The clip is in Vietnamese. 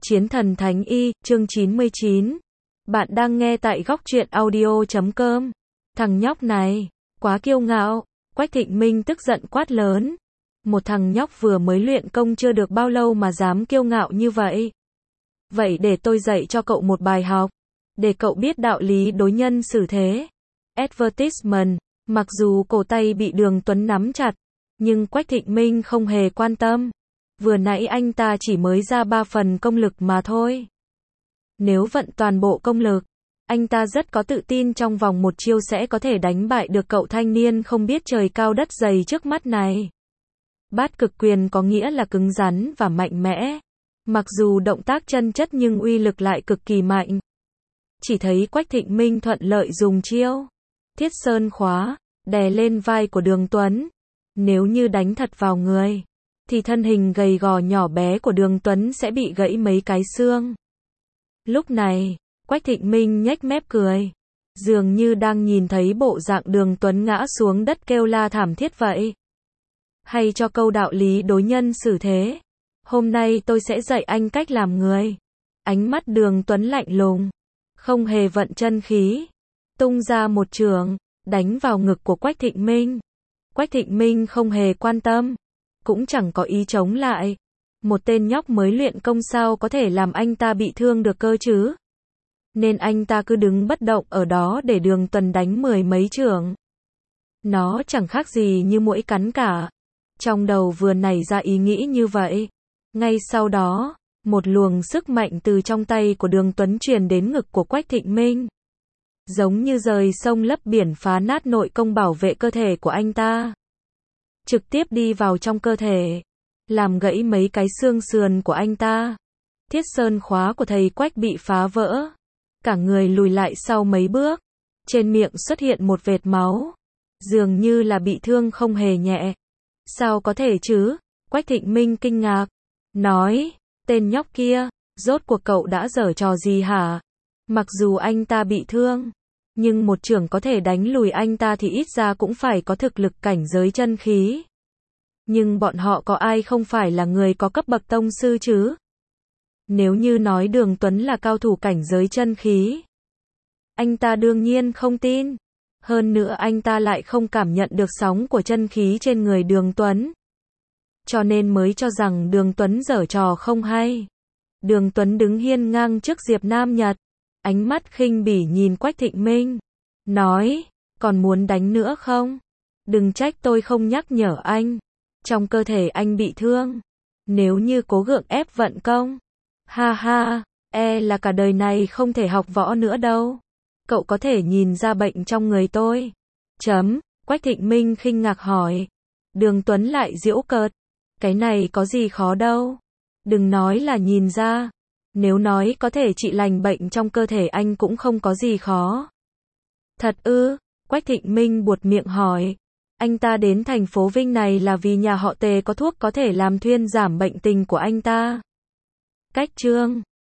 Chiến thần Thánh Y, chương 99. Bạn đang nghe tại góc truyện audio.com. Thằng nhóc này, quá kiêu ngạo. Quách Thịnh Minh tức giận quát lớn. Một thằng nhóc vừa mới luyện công chưa được bao lâu mà dám kiêu ngạo như vậy. Vậy để tôi dạy cho cậu một bài học. Để cậu biết đạo lý đối nhân xử thế. Advertisement. Mặc dù cổ tay bị Đường Tuấn nắm chặt, nhưng Quách Thịnh Minh không hề quan tâm. Vừa nãy anh ta chỉ mới ra 3 phần công lực mà thôi. Nếu vận toàn bộ công lực, anh ta rất có tự tin trong vòng một chiêu sẽ có thể đánh bại được cậu thanh niên không biết trời cao đất dày trước mắt này. Bát cực quyền có nghĩa là cứng rắn và mạnh mẽ. Mặc dù động tác chân chất nhưng uy lực lại cực kỳ mạnh. Chỉ thấy Quách Thịnh Minh thuận lợi dùng chiêu Thiết Sơn Khóa, đè lên vai của Đường Tuấn. Nếu như đánh thật vào người, thì thân hình gầy gò nhỏ bé của Đường Tuấn sẽ bị gãy mấy cái xương. Lúc này, Quách Thịnh Minh nhếch mép cười, dường như đang nhìn thấy bộ dạng Đường Tuấn ngã xuống đất kêu la thảm thiết vậy. Hay cho câu đạo lý đối nhân xử thế. Hôm nay tôi sẽ dạy anh cách làm người. Ánh mắt Đường Tuấn lạnh lùng, không hề vận chân khí, tung ra một chưởng, đánh vào ngực của Quách Thịnh Minh. Quách Thịnh Minh không hề quan tâm, cũng chẳng có ý chống lại. Một tên nhóc mới luyện công sao có thể làm anh ta bị thương được cơ chứ? Nên anh ta cứ đứng bất động ở đó để Đường Tuấn đánh 10 mấy chưởng. Nó chẳng khác gì như muỗi cắn cả. Trong đầu vừa nảy ra ý nghĩ như vậy. Ngay sau đó, một luồng sức mạnh từ trong tay của Đường Tuấn truyền đến ngực của Quách Thịnh Minh. Giống như rời sông lấp biển phá nát nội công bảo vệ cơ thể của anh ta. Trực tiếp đi vào trong cơ thể, làm gãy mấy cái xương sườn của anh ta. Thiết Sơn Khóa của thầy Quách bị phá vỡ. Cả người lùi lại sau mấy bước. Trên miệng xuất hiện một vệt máu. Dường như là bị thương không hề nhẹ. Sao có thể chứ? Quách Thịnh Minh kinh ngạc. Nói, tên nhóc kia, rốt cuộc cậu đã giở trò gì hả? Mặc dù anh ta bị thương, nhưng một chưởng có thể đánh lùi anh ta thì ít ra cũng phải có thực lực cảnh giới chân khí. Nhưng bọn họ có ai không phải là người có cấp bậc tông sư chứ? Nếu như nói Đường Tuấn là cao thủ cảnh giới chân khí, anh ta đương nhiên không tin. Hơn nữa anh ta lại không cảm nhận được sóng của chân khí trên người Đường Tuấn. Cho nên mới cho rằng Đường Tuấn giở trò không hay. Đường Tuấn đứng hiên ngang trước Diệp Nam Nhật, ánh mắt khinh bỉ nhìn Quách Thịnh Minh, nói, còn muốn đánh nữa không? Đừng trách tôi không nhắc nhở anh. Trong cơ thể anh bị thương. Nếu như cố gượng ép vận công, ha ha, là cả đời này không thể học võ nữa đâu. Cậu có thể nhìn ra bệnh trong người tôi. Quách Thịnh Minh khinh ngạc hỏi. Đường Tuấn lại giễu cợt. Cái này có gì khó đâu. Đừng nói là nhìn ra. Nếu nói có thể trị lành bệnh trong cơ thể anh cũng không có gì khó. Thật ư? Quách Thịnh Minh buột miệng hỏi. Anh ta đến thành phố Vinh này là vì nhà họ Tề có thuốc có thể làm thuyên giảm bệnh tình của anh ta. Cách chương